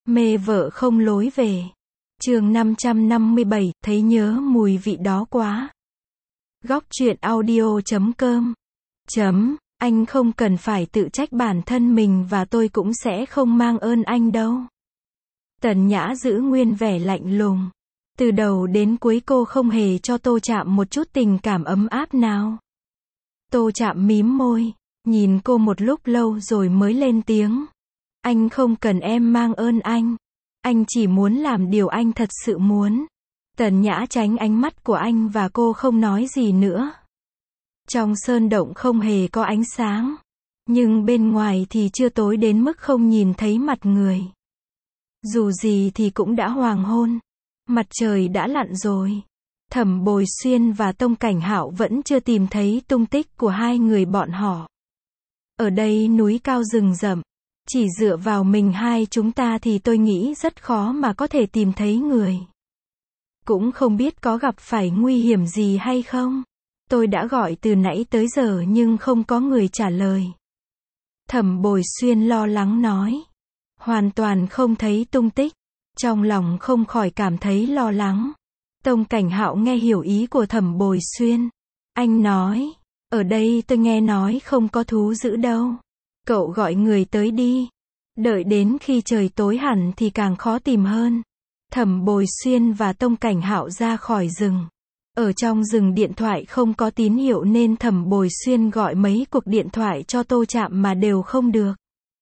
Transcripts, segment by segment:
Mê vợ không lối về. Chương 557, thấy nhớ mùi vị đó quá. Góc truyện audio.com. Anh không cần phải tự trách bản thân mình và tôi cũng sẽ không mang ơn anh đâu. Tần Nhã giữ nguyên vẻ lạnh lùng. Từ đầu đến cuối cô không hề cho Tô Trạm một chút tình cảm ấm áp nào. Tô Trạm mím môi, nhìn cô một lúc lâu rồi mới lên tiếng. Anh không cần em mang ơn anh chỉ muốn làm điều anh thật sự muốn. Tần Nhã tránh ánh mắt của anh và cô không nói gì nữa. Trong sơn động không hề có ánh sáng, nhưng bên ngoài thì chưa tối đến mức không nhìn thấy mặt người. Dù gì thì cũng đã hoàng hôn, mặt trời đã lặn rồi. Thẩm Bồi Xuyên và Tông Cảnh Hạo vẫn chưa tìm thấy tung tích của hai người bọn họ. Ở đây núi cao rừng rậm, chỉ dựa vào mình hai chúng ta thì tôi nghĩ rất khó mà có thể tìm thấy người. Cũng không biết có gặp phải nguy hiểm gì hay không. Tôi đã gọi từ nãy tới giờ nhưng không có người trả lời. Thẩm Bồi Xuyên lo lắng nói. Hoàn toàn không thấy tung tích. Trong lòng không khỏi cảm thấy lo lắng. Tông Cảnh Hạo nghe hiểu ý của Thẩm Bồi Xuyên. Anh nói, ở đây tôi nghe nói không có thú dữ đâu. Cậu gọi người tới đi. Đợi đến khi trời tối hẳn thì càng khó tìm hơn. Thẩm Bồi Xuyên và Tông Cảnh Hạo ra khỏi rừng. Ở trong rừng điện thoại không có tín hiệu nên Thẩm Bồi Xuyên gọi mấy cuộc điện thoại cho Tô Trạm mà đều không được.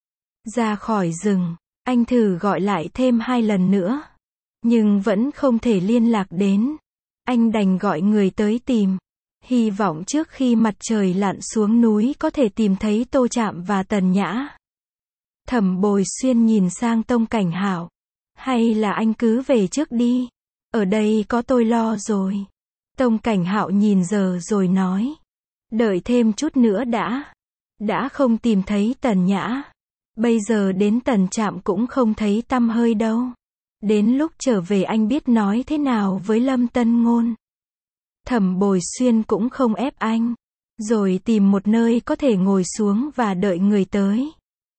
Ra khỏi rừng, anh thử gọi lại thêm 2 lần nữa. Nhưng vẫn không thể liên lạc đến. Anh đành gọi người tới tìm. Hy vọng trước khi mặt trời lặn xuống núi có thể tìm thấy Tô Trạm và Tần Nhã. Thẩm Bồi Xuyên nhìn sang Tông Cảnh Hạo. Hay là anh cứ về trước đi. Ở đây có tôi lo rồi. Tông Cảnh Hạo nhìn giờ rồi nói. Đợi thêm chút nữa đã. Đã không tìm thấy Tần Nhã. Bây giờ đến Tần Trạm cũng không thấy tăm hơi đâu. Đến lúc trở về anh biết nói thế nào với Lâm Tân Ngôn. Thẩm Bồi Xuyên cũng không ép anh. Rồi tìm một nơi có thể ngồi xuống và đợi người tới.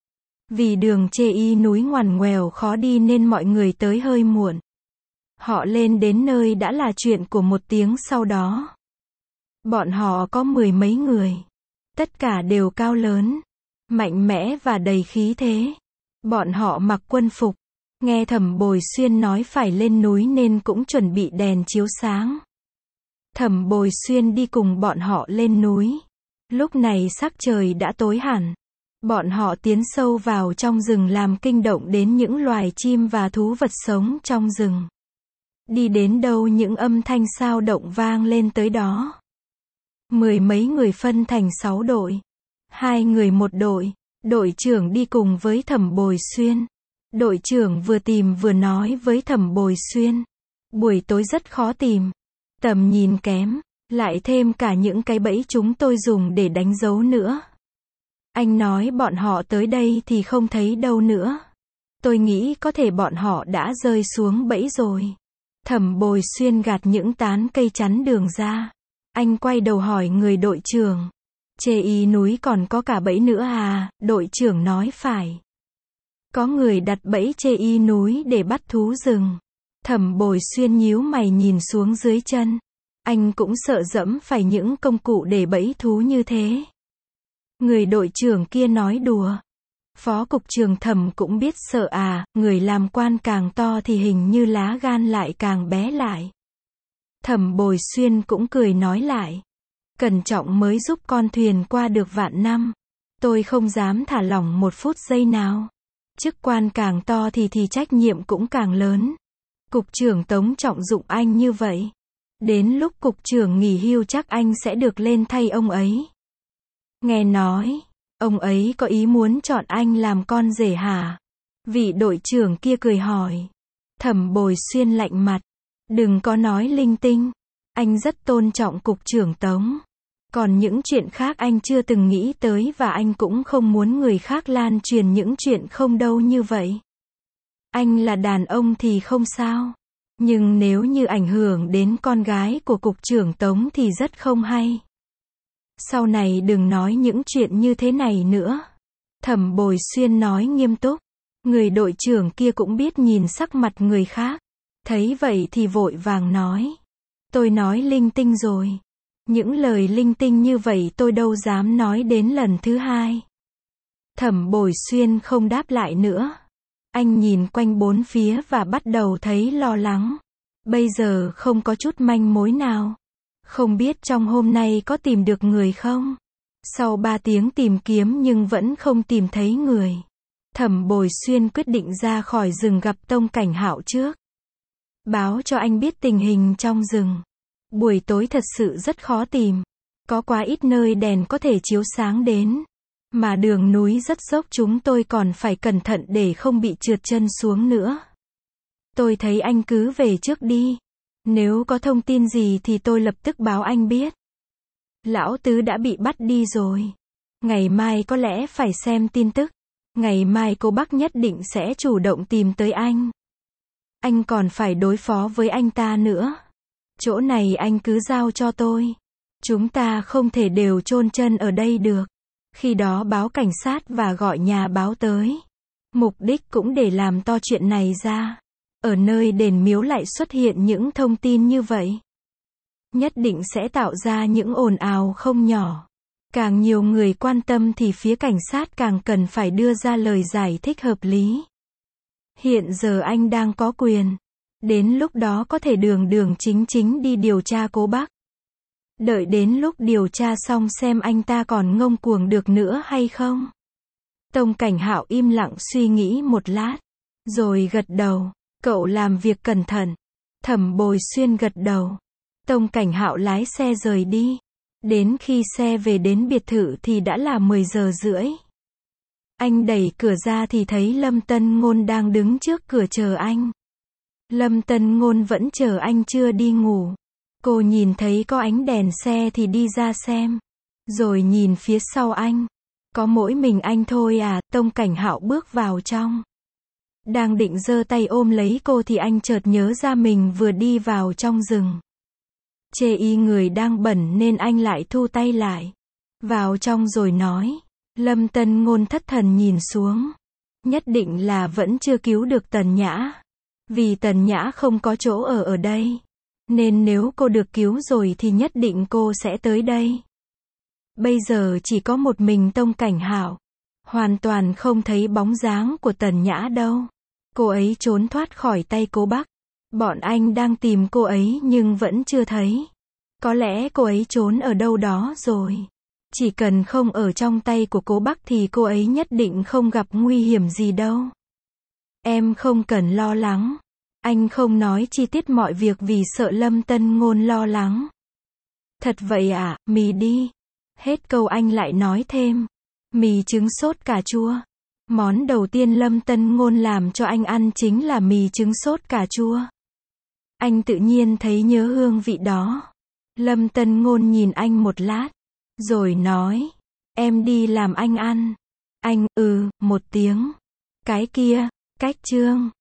Vì đường chê y núi ngoằn ngoèo khó đi nên mọi người tới hơi muộn. Họ lên đến nơi đã là chuyện của 1 tiếng sau đó. Bọn họ có 10 mấy người. Tất cả đều cao lớn, mạnh mẽ và đầy khí thế. Bọn họ mặc quân phục. Nghe Thẩm Bồi Xuyên nói phải lên núi nên cũng chuẩn bị đèn chiếu sáng. Thẩm Bồi Xuyên đi cùng bọn họ lên núi. Lúc này sắc trời đã tối hẳn. Bọn họ tiến sâu vào trong rừng làm kinh động đến những loài chim và thú vật sống trong rừng. Đi đến đâu những âm thanh sao động vang lên tới đó. 10 mấy người phân thành 6 đội. 2 người một đội. Đội trưởng đi cùng với Thẩm Bồi Xuyên. Đội trưởng vừa tìm vừa nói với Thẩm Bồi Xuyên. Buổi tối rất khó tìm. Tầm nhìn kém. Lại thêm cả những cái bẫy chúng tôi dùng để đánh dấu nữa. Anh nói bọn họ tới đây thì không thấy đâu nữa. Tôi nghĩ có thể bọn họ đã rơi xuống bẫy rồi. Thẩm Bồi Xuyên gạt những tán cây chắn đường ra. Anh quay đầu hỏi người đội trưởng. Chê y núi còn có cả bẫy nữa à? Đội trưởng nói phải. Có người đặt bẫy chê y núi để bắt thú rừng. Thẩm Bồi Xuyên nhíu mày nhìn xuống dưới chân. Anh cũng sợ dẫm phải những công cụ để bẫy thú như thế. Người đội trưởng kia nói đùa. Phó cục trưởng Thẩm cũng biết sợ à, người làm quan càng to thì hình như lá gan lại càng bé lại. Thẩm Bồi Xuyên cũng cười nói lại. Cẩn trọng mới giúp con thuyền qua được vạn năm. Tôi không dám thả lỏng 1 phút giây nào. Chức quan càng to thì trách nhiệm cũng càng lớn. Cục trưởng Tống trọng dụng anh như vậy. Đến lúc cục trưởng nghỉ hưu chắc anh sẽ được lên thay ông ấy. Nghe nói, ông ấy có ý muốn chọn anh làm con rể hả? Vị đội trưởng kia cười hỏi. Thẩm Bồi Xuyên lạnh mặt. Đừng có nói linh tinh. Anh rất tôn trọng cục trưởng Tống. Còn những chuyện khác anh chưa từng nghĩ tới và anh cũng không muốn người khác lan truyền những chuyện không đâu như vậy. Anh là đàn ông thì không sao. Nhưng nếu như ảnh hưởng đến con gái của cục trưởng Tống thì rất không hay. Sau này đừng nói những chuyện như thế này nữa. Thẩm Bồi Xuyên nói nghiêm túc. Người đội trưởng kia cũng biết nhìn sắc mặt người khác. Thấy vậy thì vội vàng nói. Tôi nói linh tinh rồi. Những lời linh tinh như vậy tôi đâu dám nói đến lần thứ hai. Thẩm Bồi Xuyên không đáp lại nữa. Anh nhìn quanh bốn phía và bắt đầu thấy lo lắng. Bây giờ không có chút manh mối nào. Không biết trong hôm nay có tìm được người không? Sau 3 tiếng tìm kiếm nhưng vẫn không tìm thấy người. Thẩm Bồi Xuyên quyết định ra khỏi rừng gặp Tông Cảnh Hạo trước. Báo cho anh biết tình hình trong rừng. Buổi tối thật sự rất khó tìm. Có quá ít nơi đèn có thể chiếu sáng đến. Mà đường núi rất dốc, chúng tôi còn phải cẩn thận để không bị trượt chân xuống nữa. Tôi thấy anh cứ về trước đi. Nếu có thông tin gì thì tôi lập tức báo anh biết. Lão Tứ đã bị bắt đi rồi. Ngày mai có lẽ phải xem tin tức. Ngày mai cô bác nhất định sẽ chủ động tìm tới anh. Anh còn phải đối phó với anh ta nữa. Chỗ này anh cứ giao cho tôi. Chúng ta không thể đều chôn chân ở đây được. Khi đó báo cảnh sát và gọi nhà báo tới. Mục đích cũng để làm to chuyện này ra. Ở nơi đền miếu lại xuất hiện những thông tin như vậy. Nhất định sẽ tạo ra những ồn ào không nhỏ. Càng nhiều người quan tâm thì phía cảnh sát càng cần phải đưa ra lời giải thích hợp lý. Hiện giờ anh đang có quyền. Đến lúc đó có thể đường chính chính đi điều tra cố bác. Đợi đến lúc điều tra xong xem anh ta còn ngông cuồng được nữa hay không. Tông Cảnh Hạo im lặng suy nghĩ một lát. Rồi gật đầu. Cậu làm việc cẩn thận. Thẩm Bồi Xuyên gật đầu. Tông Cảnh Hạo lái xe rời đi. Đến khi xe về đến biệt thự thì đã là 10 giờ rưỡi. Anh đẩy cửa ra thì thấy Lâm Tân Ngôn đang đứng trước cửa chờ anh. Lâm Tân Ngôn vẫn chờ anh chưa đi ngủ. Cô nhìn thấy có ánh đèn xe thì đi ra xem. Rồi nhìn phía sau anh. Có mỗi mình anh thôi à, Tông Cảnh Hạo bước vào trong. Đang định giơ tay ôm lấy cô thì anh chợt nhớ ra mình vừa đi vào trong rừng. Chê y người đang bẩn nên anh lại thu tay lại. Vào trong rồi nói. Lâm Tân Ngôn thất thần nhìn xuống. Nhất định là vẫn chưa cứu được Tần Nhã. Vì Tần Nhã không có chỗ ở đây. Nên nếu cô được cứu rồi thì nhất định cô sẽ tới đây. Bây giờ chỉ có một mình Tông Cảnh Hạo. Hoàn toàn không thấy bóng dáng của Tần Nhã đâu. Cô ấy trốn thoát khỏi tay cố bác. Bọn anh đang tìm cô ấy nhưng vẫn chưa thấy. Có lẽ cô ấy trốn ở đâu đó rồi. Chỉ cần không ở trong tay của cố bác thì cô ấy nhất định không gặp nguy hiểm gì đâu. Em không cần lo lắng. Anh không nói chi tiết mọi việc vì sợ Lâm Tân Ngôn lo lắng. Thật vậy à, mì đi. Hết câu anh lại nói thêm. Mì trứng sốt cà chua. Món đầu tiên Lâm Tân Ngôn làm cho anh ăn chính là mì trứng sốt cà chua. Anh tự nhiên thấy nhớ hương vị đó. Lâm Tân Ngôn nhìn anh một lát. Rồi nói. Em đi làm anh ăn. Anh, một tiếng. Cái kia, cách chương.